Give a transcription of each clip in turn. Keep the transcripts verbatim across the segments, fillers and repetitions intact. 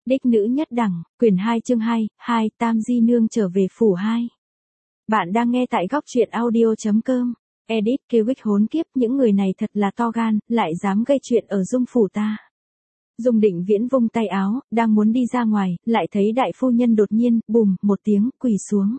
Đích nữ nhất đẳng, quyển hai chương hai, hai, Tam Di Nương trở về phủ hai. Bạn đang nghe tại góc truyện audio.com. Edit Kiewicz hốn kiếp, những người này thật là to gan, lại dám gây chuyện ở Dung phủ ta. Dung Định Viễn vung tay áo, đang muốn đi ra ngoài, lại thấy đại phu nhân đột nhiên, bùm, một tiếng, quỳ xuống.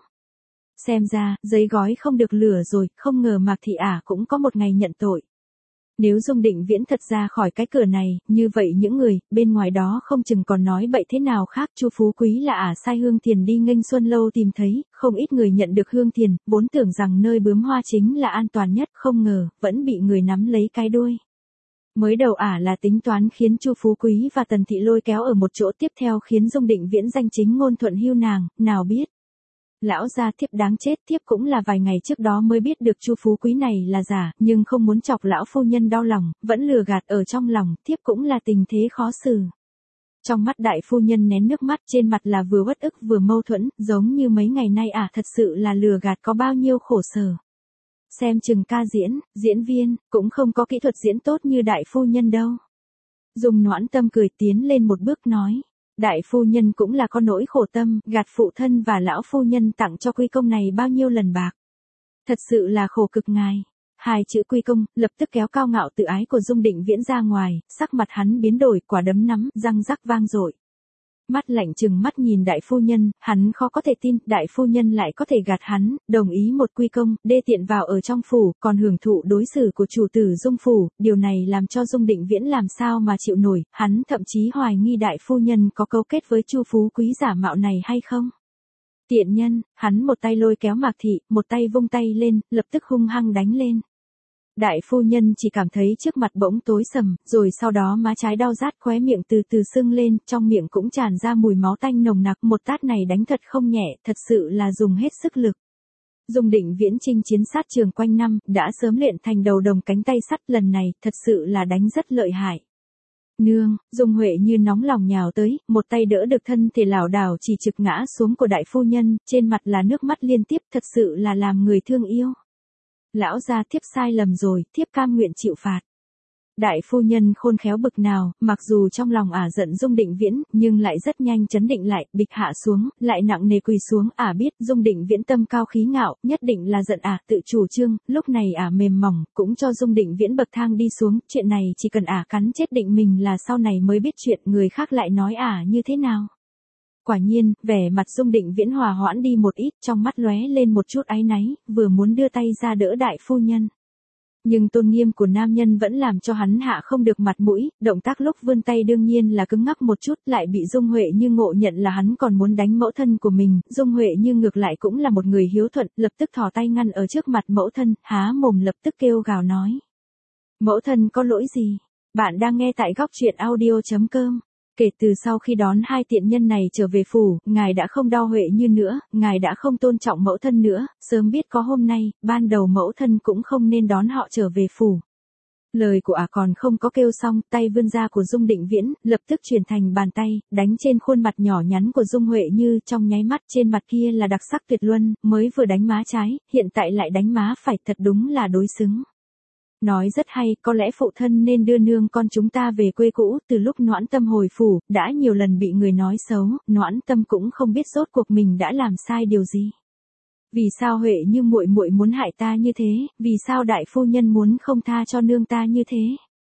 Xem ra, giấy gói không được lửa rồi, không ngờ Mạc Thị ả cũng có một ngày nhận tội. Nếu Dung Định Viễn thật ra khỏi cái cửa này, như vậy những người bên ngoài đó không chừng còn nói bậy thế nào khác. Chu Phú Quý là ả sai Hương Thiền đi nghênh Xuân Lâu tìm thấy, không ít người nhận được Hương Thiền, vốn tưởng rằng nơi bướm hoa chính là an toàn nhất, không ngờ vẫn bị người nắm lấy cái đuôi. Mới đầu ả là tính toán khiến Chu Phú Quý và Tần Thị lôi kéo ở một chỗ, tiếp theo khiến Dung Định Viễn danh chính ngôn thuận hưu nàng, nào biết. Lão gia thiếp đáng chết, thiếp cũng là vài ngày trước đó mới biết được Chu Phú Quý này là giả, nhưng không muốn chọc lão phu nhân đau lòng, vẫn lừa gạt ở trong lòng, thiếp cũng là tình thế khó xử. Trong mắt đại phu nhân nén nước mắt, trên mặt là vừa uất ức vừa mâu thuẫn, giống như mấy ngày nay ả à, thật sự là lừa gạt có bao nhiêu khổ sở. Xem chừng ca diễn, diễn viên, cũng không có kỹ thuật diễn tốt như đại phu nhân đâu. Dung Noãn Tâm cười tiến lên một bước nói. Đại phu nhân cũng là có nỗi khổ tâm, gạt phụ thân và lão phu nhân tặng cho Quy Công này bao nhiêu lần bạc. Thật sự là khổ cực ngài. Hai chữ Quy Công, lập tức kéo cao ngạo tự ái của Dung Định Viễn ra ngoài, sắc mặt hắn biến đổi, quả đấm nắm, răng rắc vang dội. Mắt lạnh trừng mắt nhìn đại phu nhân, hắn khó có thể tin, đại phu nhân lại có thể gạt hắn, đồng ý một Quy Công, đê tiện vào ở trong phủ, còn hưởng thụ đối xử của chủ tử Dung phủ, điều này làm cho Dung Định Viễn làm sao mà chịu nổi, hắn thậm chí hoài nghi đại phu nhân có cấu kết với Chu Phú Quý giả mạo này hay không. Tiện nhân, hắn một tay lôi kéo Mạc Thị, một tay vung tay lên, lập tức hung hăng đánh lên. Đại phu nhân chỉ cảm thấy trước mặt bỗng tối sầm, rồi sau đó má trái đau rát, khóe miệng từ từ sưng lên, trong miệng cũng tràn ra mùi máu tanh nồng nặc, một tát này đánh thật không nhẹ, thật sự là dùng hết sức lực. Dung Định Viễn chinh chiến sát trường quanh năm, đã sớm luyện thành đầu đồng cánh tay sắt, lần này, thật sự là đánh rất lợi hại. Nương, Dung Huệ như nóng lòng nhào tới, một tay đỡ được thân thể lảo đảo chỉ trực ngã xuống của đại phu nhân, trên mặt là nước mắt liên tiếp, thật sự là làm người thương yêu. Lão gia thiếp sai lầm rồi, thiếp cam nguyện chịu phạt. Đại phu nhân khôn khéo bực nào, mặc dù trong lòng ả giận Dung Định Viễn, nhưng lại rất nhanh trấn định lại, bịch hạ xuống, lại nặng nề quỳ xuống, ả biết Dung Định Viễn tâm cao khí ngạo, nhất định là giận ả, tự chủ trương, lúc này ả mềm mỏng, cũng cho Dung Định Viễn bậc thang đi xuống, chuyện này chỉ cần ả cắn chết định mình là sau này mới biết chuyện, người khác lại nói ả như thế nào. Quả nhiên, vẻ mặt Dung Định Viễn hòa hoãn đi một ít, trong mắt lóe lên một chút áy náy, vừa muốn đưa tay ra đỡ đại phu nhân. Nhưng tôn nghiêm của nam nhân vẫn làm cho hắn hạ không được mặt mũi, động tác lúc vươn tay đương nhiên là cứng ngắc một chút, lại bị Dung Huệ Như ngộ nhận là hắn còn muốn đánh mẫu thân của mình, Dung Huệ Như ngược lại cũng là một người hiếu thuận, lập tức thò tay ngăn ở trước mặt mẫu thân, há mồm lập tức kêu gào nói. Mẫu thân có lỗi gì? Bạn đang nghe tại góc truyện audio.com. Kể từ sau khi đón hai tiện nhân này trở về phủ, ngài đã không đau Huệ Như nữa, ngài đã không tôn trọng mẫu thân nữa, sớm biết có hôm nay, ban đầu mẫu thân cũng không nên đón họ trở về phủ. Lời của ả còn không có kêu xong, tay vươn ra của Dung Định Viễn, lập tức chuyển thành bàn tay, đánh trên khuôn mặt nhỏ nhắn của Dung Huệ Như, trong nháy mắt trên mặt kia là đặc sắc tuyệt luân, mới vừa đánh má trái, hiện tại lại đánh má phải, thật đúng là đối xứng. Nói rất hay, có lẽ phụ thân nên đưa nương con chúng ta về quê cũ, từ lúc Noãn Tâm hồi phủ, đã nhiều lần bị người nói xấu, Noãn Tâm cũng không biết rốt cuộc mình đã làm sai điều gì. Vì sao Huệ Như muội muội muốn hại ta như thế, vì sao đại phu nhân muốn không tha cho nương ta như thế.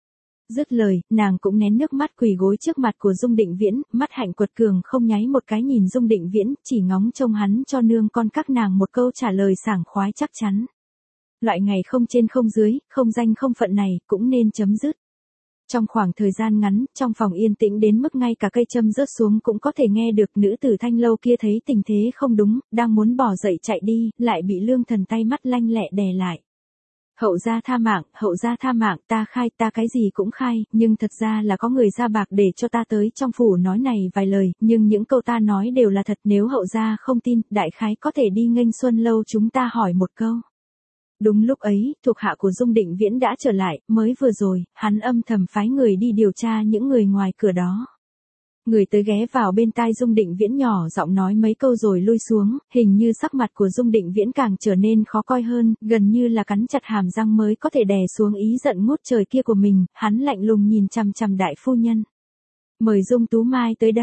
Dứt lời, nàng cũng nén nước mắt quỳ gối trước mặt của Dung Định Viễn, mắt hạnh quật cường không nháy một cái nhìn Dung Định Viễn, chỉ ngóng trông hắn cho nương con các nàng một câu trả lời sảng khoái chắc chắn. Loại ngày không trên không dưới, không danh không phận này, cũng nên chấm dứt. Trong khoảng thời gian ngắn, trong phòng yên tĩnh đến mức ngay cả cây châm rớt xuống cũng có thể nghe được, nữ tử Thanh Lâu kia thấy tình thế không đúng, đang muốn bỏ dậy chạy đi, lại bị Lương Thần tay mắt lanh lẹ đè lại. Hậu gia tha mạng, hậu gia tha mạng, ta khai, ta cái gì cũng khai, nhưng thật ra là có người ra bạc để cho ta tới trong phủ nói này vài lời, nhưng những câu ta nói đều là thật, nếu hậu gia không tin, đại khái có thể đi nghênh Xuân Lâu chúng ta hỏi một câu. Đúng lúc ấy, thuộc hạ của Dung Định Viễn đã trở lại, mới vừa rồi, hắn âm thầm phái người đi điều tra những người ngoài cửa đó. Người tới ghé vào bên tai Dung Định Viễn nhỏ giọng nói mấy câu rồi lui xuống, hình như sắc mặt của Dung Định Viễn càng trở nên khó coi hơn, gần như là cắn chặt hàm răng mới có thể đè xuống ý giận ngút trời kia của mình, hắn lạnh lùng nhìn chằm chằm đại phu nhân. Mời Dung Tú Mai tới đây.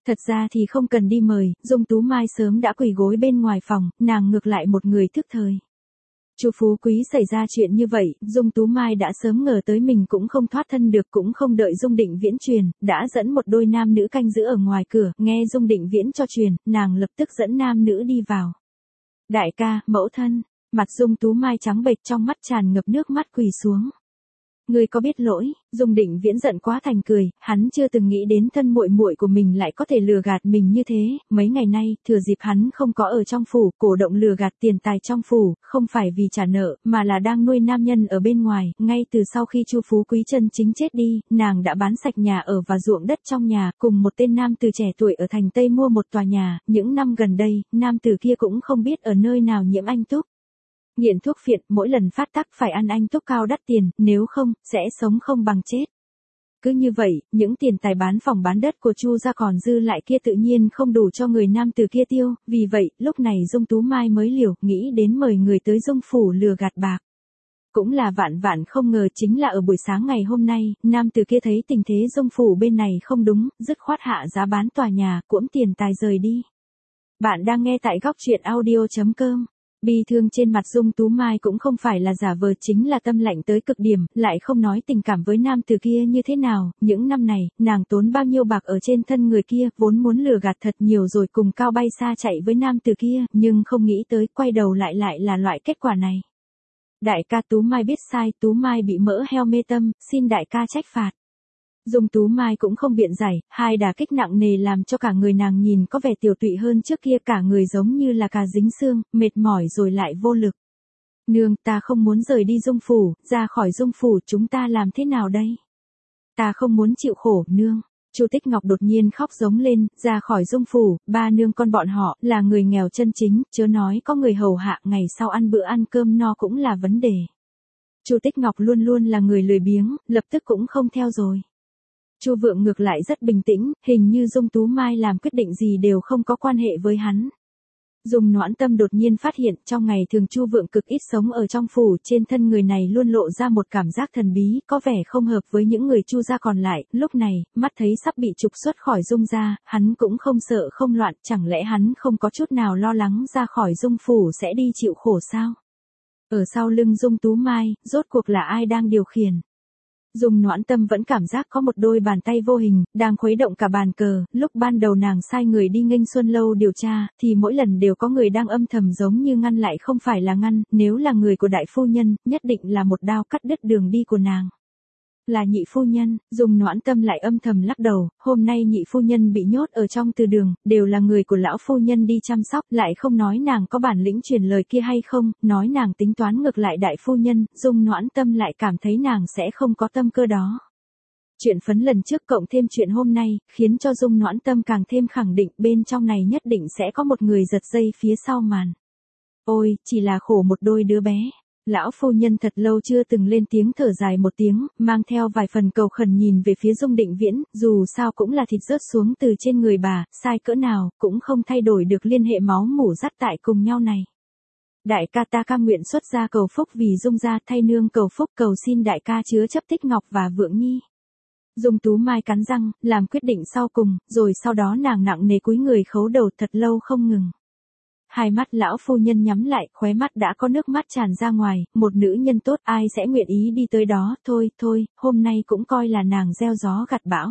Thật ra thì không cần đi mời, Dung Tú Mai sớm đã quỳ gối bên ngoài phòng, nàng ngược lại một người thức thời. Chu Phú Quý xảy ra chuyện như vậy, Dung Tú Mai đã sớm ngờ tới mình cũng không thoát thân được, cũng không đợi Dung Định Viễn truyền, đã dẫn một đôi nam nữ canh giữ ở ngoài cửa, nghe Dung Định Viễn cho truyền, nàng lập tức dẫn nam nữ đi vào. Đại ca, mẫu thân, mặt Dung Tú Mai trắng bệch, trong mắt tràn ngập nước mắt, quỳ xuống. Ngươi có biết lỗi? Dung Định Viễn giận quá thành cười, hắn chưa từng nghĩ đến thân muội muội của mình lại có thể lừa gạt mình như thế, mấy ngày nay, thừa dịp hắn không có ở trong phủ, cổ động lừa gạt tiền tài trong phủ, không phải vì trả nợ, mà là đang nuôi nam nhân ở bên ngoài, ngay từ sau khi Chu Phú Quý chân chính chết đi, nàng đã bán sạch nhà ở và ruộng đất trong nhà, cùng một tên nam từ trẻ tuổi ở thành Tây mua một tòa nhà, những năm gần đây, nam từ kia cũng không biết ở nơi nào nhiễm anh túc. Nghiện thuốc phiện, mỗi lần phát tác phải ăn anh túc cao đắt tiền, nếu không, sẽ sống không bằng chết. Cứ như vậy, những tiền tài bán phòng bán đất của Chu gia còn dư lại kia tự nhiên không đủ cho người nam từ kia tiêu, vì vậy, lúc này Dung Tú Mai mới liều, nghĩ đến mời người tới Dung phủ lừa gạt bạc. Cũng là vạn vạn không ngờ, chính là ở buổi sáng ngày hôm nay, nam từ kia thấy tình thế Dung phủ bên này không đúng, dứt khoát hạ giá bán tòa nhà, cuỗm tiền tài rời đi. Bạn đang nghe tại góc truyện audio chấm com. Bi thương trên mặt Dung Tú Mai cũng không phải là giả vờ, chính là tâm lạnh tới cực điểm, lại không nói tình cảm với nam từ kia như thế nào, những năm này, nàng tốn bao nhiêu bạc ở trên thân người kia, vốn muốn lừa gạt thật nhiều rồi cùng cao bay xa chạy với nam từ kia, nhưng không nghĩ tới, quay đầu lại lại là loại kết quả này. Đại ca, Tú Mai biết sai, Tú Mai bị mỡ heo mê tâm, xin đại ca trách phạt. Dung Tú Mai cũng không biện giải, hai đả kích nặng nề làm cho cả người nàng nhìn có vẻ tiểu tụy hơn trước kia, cả người giống như là cà dính xương, mệt mỏi rồi lại vô lực. Nương, ta không muốn rời đi Dung phủ, ra khỏi Dung phủ chúng ta làm thế nào đây? Ta không muốn chịu khổ, nương. Chu Tích Ngọc đột nhiên khóc giống lên, ra khỏi Dung phủ, ba nương con bọn họ, là người nghèo chân chính, chớ nói có người hầu hạ, ngày sau ăn bữa ăn cơm no cũng là vấn đề. Chu Tích Ngọc luôn luôn là người lười biếng, lập tức cũng không theo rồi. Chu Vượng ngược lại rất bình tĩnh, hình như Dung Tú Mai làm quyết định gì đều không có quan hệ với hắn. Dung Noãn Tâm đột nhiên phát hiện, trong ngày thường Chu Vượng cực ít sống ở trong phủ, trên thân người này luôn lộ ra một cảm giác thần bí, có vẻ không hợp với những người Chu gia còn lại, lúc này, mắt thấy sắp bị trục xuất khỏi Dung gia, hắn cũng không sợ không loạn, chẳng lẽ hắn không có chút nào lo lắng ra khỏi Dung phủ sẽ đi chịu khổ sao? Ở sau lưng Dung Tú Mai, rốt cuộc là ai đang điều khiển? Dung Noãn Tâm vẫn cảm giác có một đôi bàn tay vô hình, đang khuấy động cả bàn cờ, lúc ban đầu nàng sai người đi nghênh Xuân Lâu điều tra, thì mỗi lần đều có người đang âm thầm giống như ngăn lại không phải là ngăn, nếu là người của đại phu nhân, nhất định là một đao cắt đứt đường đi của nàng. Là nhị phu nhân, Dung Noãn Tâm lại âm thầm lắc đầu, hôm nay nhị phu nhân bị nhốt ở trong từ đường, đều là người của lão phu nhân đi chăm sóc, lại không nói nàng có bản lĩnh truyền lời kia hay không, nói nàng tính toán ngược lại đại phu nhân, Dung Noãn Tâm lại cảm thấy nàng sẽ không có tâm cơ đó. Chuyện phấn lần trước cộng thêm chuyện hôm nay, khiến cho Dung Noãn Tâm càng thêm khẳng định bên trong này nhất định sẽ có một người giật dây phía sau màn. Ôi, chỉ là khổ một đôi đứa bé. Lão phu nhân thật lâu chưa từng lên tiếng, thở dài một tiếng, mang theo vài phần cầu khẩn nhìn về phía Dung Định Viễn, dù sao cũng là thịt rớt xuống từ trên người bà, sai cỡ nào, cũng không thay đổi được liên hệ máu mủ dắt tại cùng nhau này. Đại ca, ta cam nguyện xuất gia cầu phúc vì Dung gia, thay nương cầu phúc, cầu xin đại ca chứa chấp Tích Ngọc và Vượng Nhi. Dung Tú Mai cắn răng, làm quyết định sau cùng, rồi sau đó nàng nặng nề cúi người khấu đầu thật lâu không ngừng. Hai mắt lão phu nhân nhắm lại, khóe mắt đã có nước mắt tràn ra ngoài, một nữ nhân tốt ai sẽ nguyện ý đi tới đó, thôi, thôi, hôm nay cũng coi là nàng gieo gió gặt bão.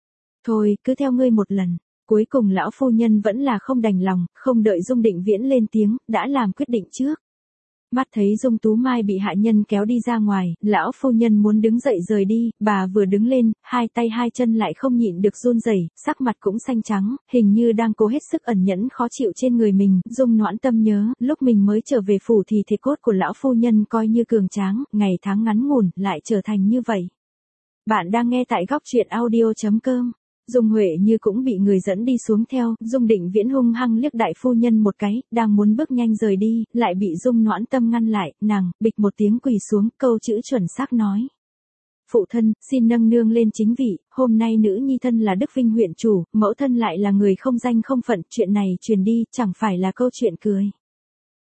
Thôi, cứ theo ngươi một lần. Cuối cùng lão phu nhân vẫn là không đành lòng, không đợi Dung Định Viễn lên tiếng, đã làm quyết định trước. Mắt thấy Dung Tú Mai bị hạ nhân kéo đi ra ngoài, lão phu nhân muốn đứng dậy rời đi, bà vừa đứng lên, hai tay hai chân lại không nhịn được run rẩy, sắc mặt cũng xanh trắng, hình như đang cố hết sức ẩn nhẫn khó chịu trên người mình. Dung Noãn Tâm nhớ, lúc mình mới trở về phủ thì thể cốt của lão phu nhân coi như cường tráng, ngày tháng ngắn ngủn lại trở thành như vậy. Bạn đang nghe tại góc truyện audio chấm com. Dung Huệ Như cũng bị người dẫn đi xuống theo, Dung Định Viễn hung hăng liếc đại phu nhân một cái, đang muốn bước nhanh rời đi, lại bị Dung Noãn Tâm ngăn lại, nàng, bịch một tiếng quỳ xuống, câu chữ chuẩn xác nói. Phụ thân, xin nâng nương lên chính vị, hôm nay nữ nhi thân là Đức Vinh huyện chủ, mẫu thân lại là người không danh không phận, chuyện này truyền đi, chẳng phải là câu chuyện cười.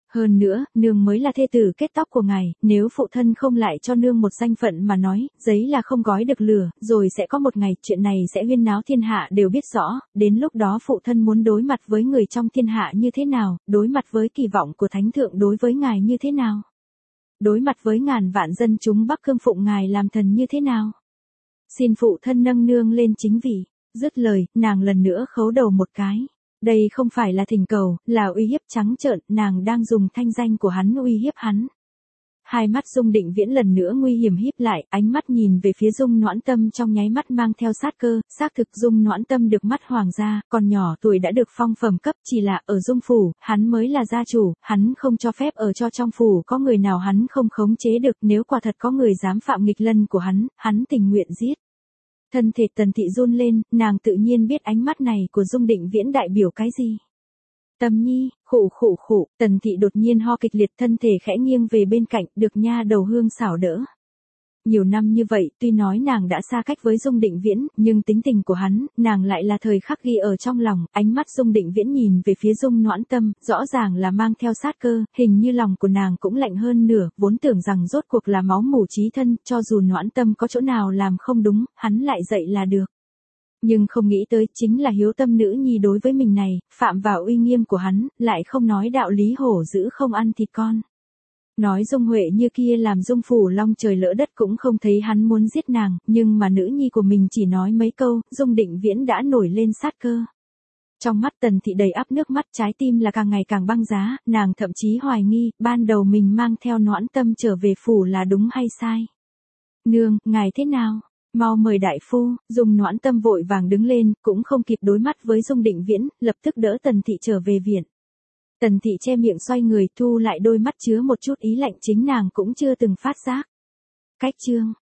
Hơn nữa, nương mới là thê tử kết tóc của ngài, nếu phụ thân không lại cho nương một danh phận mà nói, giấy là không gói được lửa, rồi sẽ có một ngày chuyện này sẽ huyên náo thiên hạ đều biết rõ, đến lúc đó phụ thân muốn đối mặt với người trong thiên hạ như thế nào, đối mặt với kỳ vọng của thánh thượng đối với ngài như thế nào. Đối mặt với ngàn vạn dân chúng Bắc Cương phụng ngài làm thần như thế nào. Xin phụ thân nâng nương lên chính vị. Dứt lời, nàng lần nữa khấu đầu một cái. Đây không phải là thỉnh cầu, là uy hiếp trắng trợn, nàng đang dùng thanh danh của hắn uy hiếp hắn. Hai mắt Dung Định Viễn lần nữa nguy hiểm híp lại, ánh mắt nhìn về phía Dung Noãn Tâm trong nháy mắt mang theo sát cơ, xác thực Dung Noãn Tâm được mắt hoàng gia, còn nhỏ tuổi đã được phong phẩm cấp, chỉ là ở Dung phủ, hắn mới là gia chủ, hắn không cho phép ở cho trong phủ có người nào hắn không khống chế được, nếu quả thật có người dám phạm nghịch lân của hắn, hắn tình nguyện giết. Thân thể Tần Thị run lên, nàng tự nhiên biết ánh mắt này của Dung Định Viễn đại biểu cái gì. Tâm nhi, khụ khụ khụ, Tần Thị đột nhiên ho kịch liệt, thân thể khẽ nghiêng về bên cạnh, được nha đầu Hương xảo đỡ. Nhiều năm như vậy, tuy nói nàng đã xa cách với Dung Định Viễn, nhưng tính tình của hắn, nàng lại là thời khắc ghi ở trong lòng, ánh mắt Dung Định Viễn nhìn về phía Dung Noãn Tâm, rõ ràng là mang theo sát cơ, hình như lòng của nàng cũng lạnh hơn nửa, vốn tưởng rằng rốt cuộc là máu mủ chí thân, cho dù Noãn Tâm có chỗ nào làm không đúng, hắn lại dạy là được. Nhưng không nghĩ tới chính là hiếu tâm nữ nhi đối với mình này, phạm vào uy nghiêm của hắn, lại không nói đạo lý hổ dữ không ăn thịt con. Nói Dung Huệ như kia làm Dung phủ long trời lỡ đất cũng không thấy hắn muốn giết nàng, nhưng mà nữ nhi của mình chỉ nói mấy câu, Dung Định Viễn đã nổi lên sát cơ. Trong mắt Tần Thị đầy ắp nước mắt, trái tim là càng ngày càng băng giá, nàng thậm chí hoài nghi, ban đầu mình mang theo Noãn Tâm trở về phủ là đúng hay sai. Nương, ngài thế nào? Mau mời đại phu. Dung Noãn Tâm vội vàng đứng lên, cũng không kịp đối mắt với Dung Định Viễn, lập tức đỡ Tần Thị trở về viện. Tần Thị che miệng xoay người, thu lại đôi mắt chứa một chút ý lạnh chính nàng cũng chưa từng phát giác. Cách chương